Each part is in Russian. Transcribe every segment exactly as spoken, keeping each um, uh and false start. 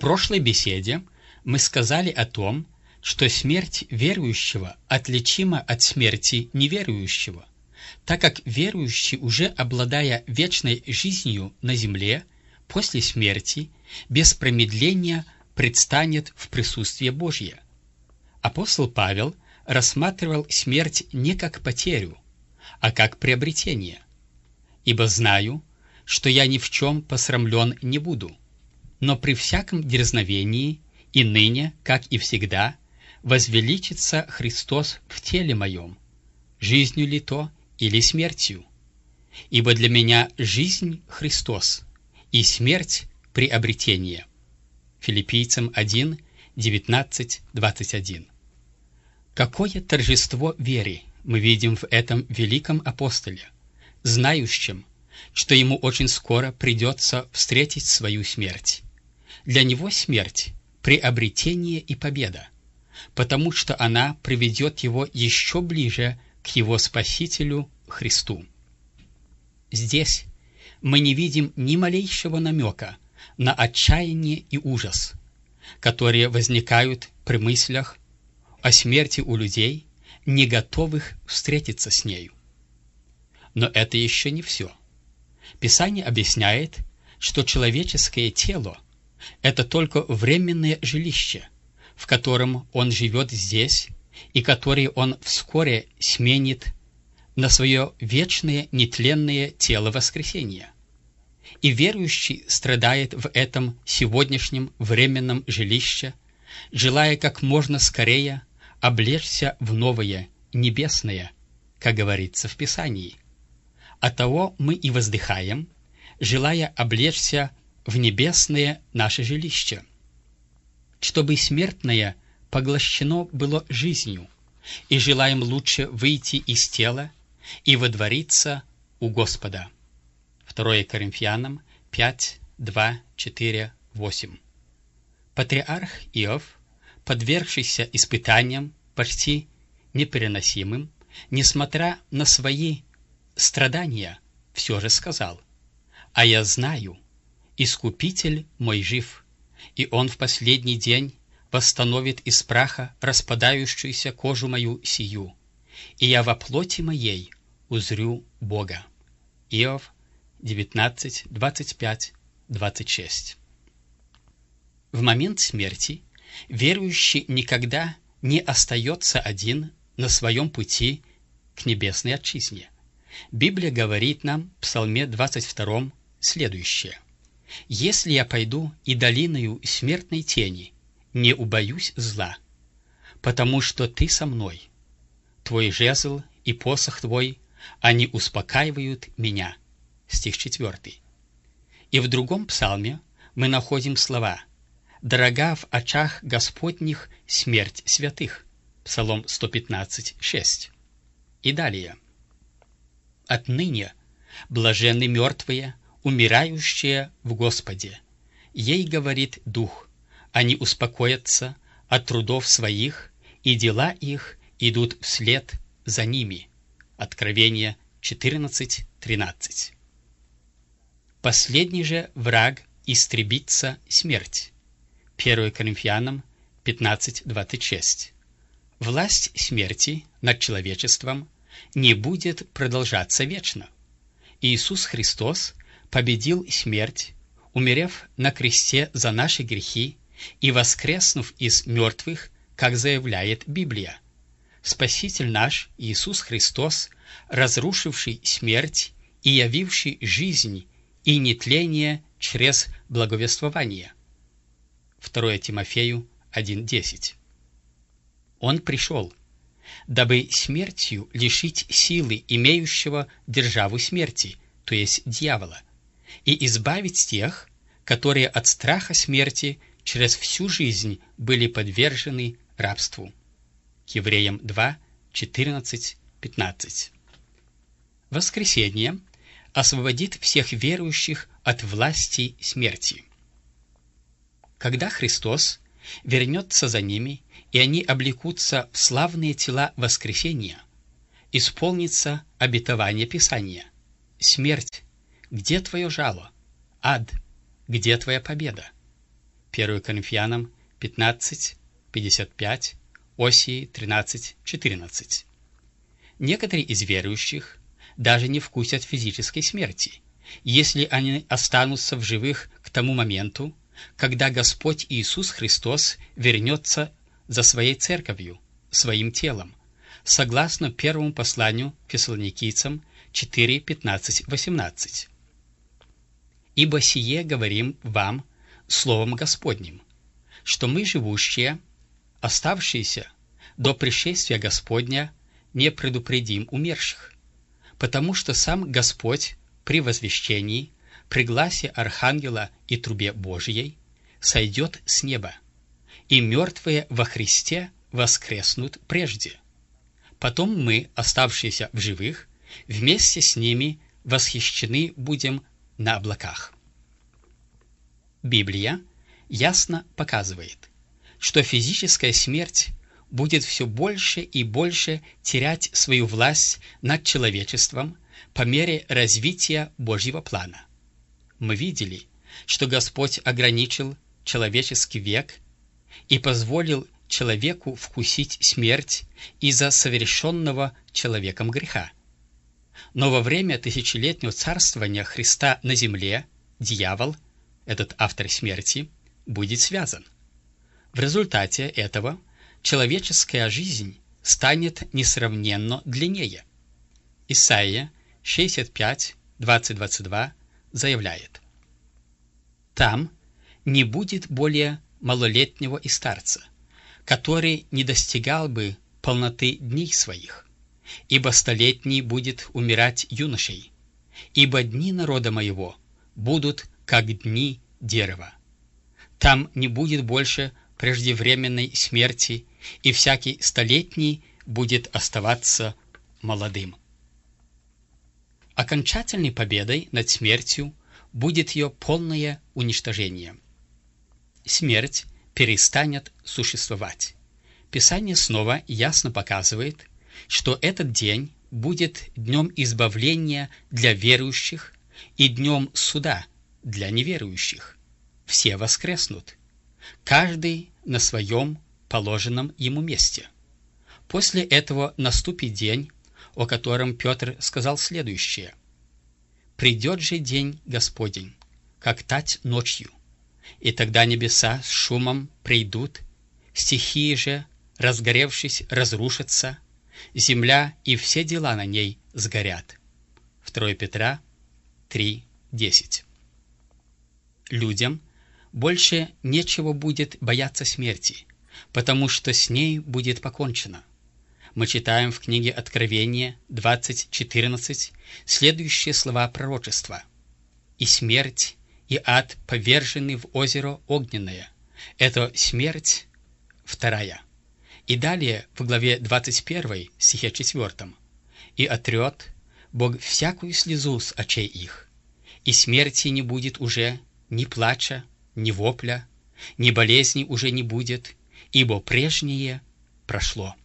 прошлой беседе мы сказали о том, что смерть верующего отличима от смерти неверующего, так как верующий, уже обладая вечной жизнью на земле, после смерти, без промедления предстанет в присутствие Божье. Апостол Павел рассматривал смерть не как потерю, а как приобретение. «Ибо знаю, что я ни в чем посрамлен не буду, но при всяком дерзновении и ныне, как и всегда, возвеличится Христос в теле моем, жизнью ли то или смертью. Ибо для меня жизнь — Христос, и смерть — приобретение». Филиппийцам один, девятнадцать, двадцать один. Какое торжество веры мы видим в этом великом апостоле, знающем, что ему очень скоро придется встретить свою смерть. Для него смерть — приобретение и победа, потому что она приведет его еще ближе к его Спасителю Христу. Здесь мы не видим ни малейшего намека на отчаяние и ужас, которые возникают при мыслях о смерти у людей, не готовых встретиться с нею. Но это еще не все. Писание объясняет, что человеческое тело — это только временное жилище, в котором он живет здесь и которое он вскоре сменит на свое вечное нетленное тело воскресения. И верующий страдает в этом сегодняшнем временном жилище, желая как можно скорее облечься в новое, небесное, как говорится в Писании. Оттого мы и воздыхаем, желая облечься в небесное наше жилище, чтобы смертное поглощено было жизнью, и желаем лучше выйти из тела и водвориться у Господа. второе Коринфянам пять, два, четыре, восемь. Патриарх Иов, подвергшийся испытаниям почти непереносимым, несмотря на свои страдания, все же сказал: «А я знаю, Искупитель мой жив, и Он в последний день восстановит из праха распадающуюся кожу мою сию, и я во плоти моей узрю Бога». Иов девятнадцать, двадцать пять, двадцать шесть. В момент смерти верующий никогда не остается один на своем пути к небесной отчизне. Библия говорит нам в Псалме двадцать втором следующее: «Если я пойду и долиною смертной тени, не убоюсь зла, потому что ты со мной. Твой жезл и посох твой, они успокаивают меня». Стих четвертый. И в другом псалме мы находим слова: «Дорога в очах Господних смерть святых». Псалом сто пятнадцать, шесть. И далее: «Отныне блаженны мертвые, умирающие в Господе. Ей говорит Дух, они успокоятся от трудов своих, и дела их идут вслед за ними». Откровение четырнадцать, тринадцать. Последний же враг истребится смерть. первое Коринфянам пятнадцать, двадцать шесть. Власть смерти над человечеством не будет продолжаться вечно. Иисус Христос победил смерть, умерев на кресте за наши грехи и воскреснув из мертвых, как заявляет Библия. Спаситель наш Иисус Христос, разрушивший смерть и явивший жизнь и нетление через благовествование. второе Тимофею один, десять. Он пришел, дабы смертью лишить силы имеющего державу смерти, то есть дьявола, и избавить тех, которые от страха смерти через всю жизнь были подвержены рабству. Евреям два, четырнадцать, пятнадцать. Воскресение освободит всех верующих от власти смерти. Когда Христос вернется за ними, и они облекутся в славные тела воскресения, исполнится обетование Писания: «Смерть, где твое жало? Ад, где твоя победа?» первое Коринфянам пятнадцать, пятьдесят пять, Осии тринадцать, четырнадцать. Некоторые из верующих даже не вкусят физической смерти, если они останутся в живых к тому моменту, когда Господь Иисус Христос вернется за Своей Церковью, Своим телом, согласно первому посланию к Фессалоникийцам четыре, пятнадцать, восемнадцать. «Ибо сие говорим вам Словом Господним, что мы, живущие, оставшиеся до пришествия Господня, не предупредим умерших, потому что сам Господь при возвещении, при гласе Архангела и трубе Божией сойдет с неба, и мертвые во Христе воскреснут прежде. Потом мы, оставшиеся в живых, вместе с ними восхищены будем на облаках». Библия ясно показывает, что физическая смерть будет все больше и больше терять свою власть над человечеством по мере развития Божьего плана. Мы видели, что Господь ограничил человеческий век и позволил человеку вкусить смерть из-за совершенного человеком греха. Но во время тысячелетнего царствования Христа на земле дьявол, этот автор смерти, будет связан. В результате этого человеческая жизнь станет несравненно длиннее. Исайя шестьдесят пять, двадцать двадцать два заявляет: «Там не будет более малолетнего и старца, который не достигал бы полноты дней своих, ибо столетний будет умирать юношей, ибо дни народа моего будут, как дни дерева. Там не будет больше преждевременной смерти, и всякий столетний будет оставаться молодым». Окончательной победой над смертью будет ее полное уничтожение. Смерть перестанет существовать. Писание снова ясно показывает, что этот день будет днем избавления для верующих и днем суда для неверующих. Все воскреснут, каждый на своем положенном ему месте. После этого наступит день, о котором Петр сказал следующее: «Придет же день Господень, как тать ночью, и тогда небеса с шумом придут, стихии же, разгоревшись, разрушатся, земля и все дела на ней сгорят». второе Петра три, десять. Людям больше нечего будет бояться смерти, потому что с ней будет покончено. Мы читаем в книге Откровения двадцать четырнадцать следующие слова пророчества: «И смерть, и ад повержены в озеро огненное». Это смерть вторая. И далее в главе двадцать первой, стихе четвертом: «И отрет Бог всякую слезу с очей их, и смерти не будет уже ни плача, ни вопля, ни болезни уже не будет, ибо прежнее прошло».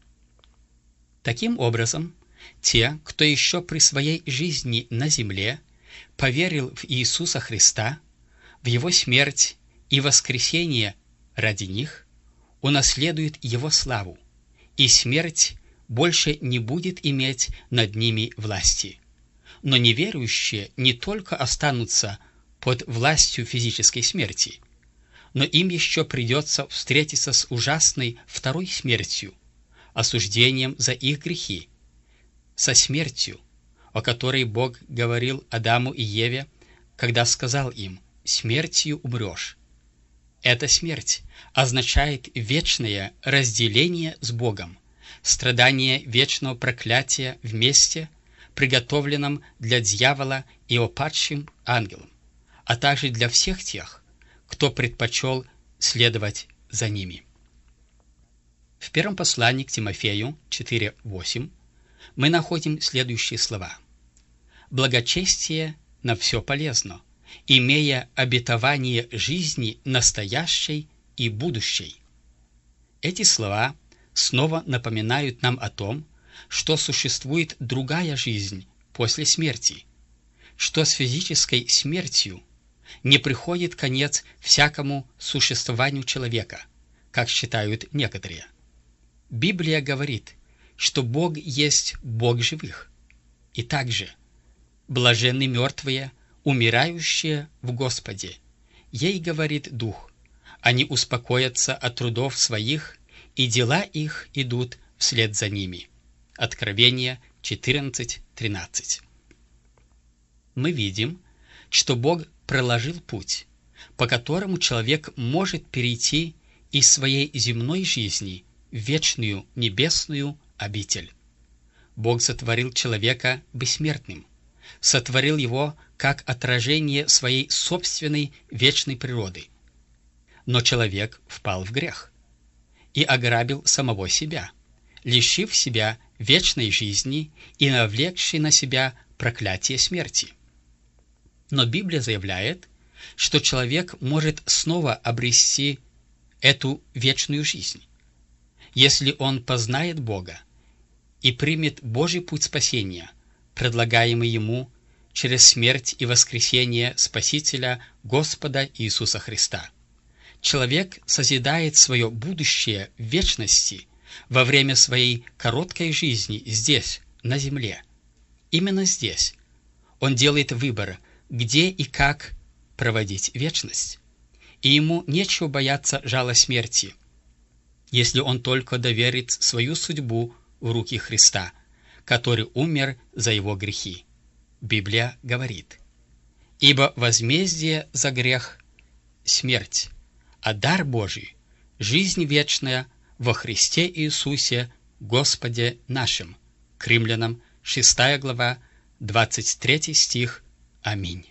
Таким образом, те, кто еще при своей жизни на земле поверил в Иисуса Христа, в Его смерть и воскресение ради них, унаследуют Его славу, и смерть больше не будет иметь над ними власти. Но неверующие не только останутся под властью физической смерти, но им еще придется встретиться с ужасной второй смертью, осуждением за их грехи, со смертью, о которой Бог говорил Адаму и Еве, когда сказал им: «Смертью умрешь». Эта смерть означает вечное разделение с Богом, страдание вечного проклятия в месте, приготовленном для дьявола и опадшим ангелам, а также для всех тех, кто предпочел следовать за ними. В первом послании к Тимофею четыре, восемь мы находим следующие слова: «Благочестие на все полезно, имея обетование жизни настоящей и будущей». Эти слова снова напоминают нам о том, что существует другая жизнь после смерти, что с физической смертью не приходит конец всякому существованию человека, как считают некоторые. Библия говорит, что Бог есть Бог живых. И также блаженны мертвые, умирающие в Господе. Ей говорит Дух, они успокоятся от трудов своих, и дела их идут вслед за ними. Откровение четырнадцать тринадцать. Мы видим, что Бог проложил путь, по которому человек может перейти из своей земной жизни в вечную небесную обитель. Бог сотворил человека бессмертным, сотворил его как отражение своей собственной вечной природы. Но человек впал в грех и ограбил самого себя, лишив себя вечной жизни и навлекший на себя проклятие смерти. Но Библия заявляет, что человек может снова обрести эту вечную жизнь, если он познает Бога и примет Божий путь спасения, предлагаемый ему через смерть и воскресение Спасителя Господа Иисуса Христа. Человек созидает свое будущее в вечности во время своей короткой жизни здесь, на земле. Именно здесь он делает выбор, где и как проводить вечность. И ему нечего бояться жала смерти, если он только доверит свою судьбу в руки Христа, который умер за его грехи. Библия говорит: «Ибо возмездие за грех – смерть, а дар Божий – жизнь вечная во Христе Иисусе, Господе нашим». К Римлянам, шестая глава, двадцать третий стих. Аминь.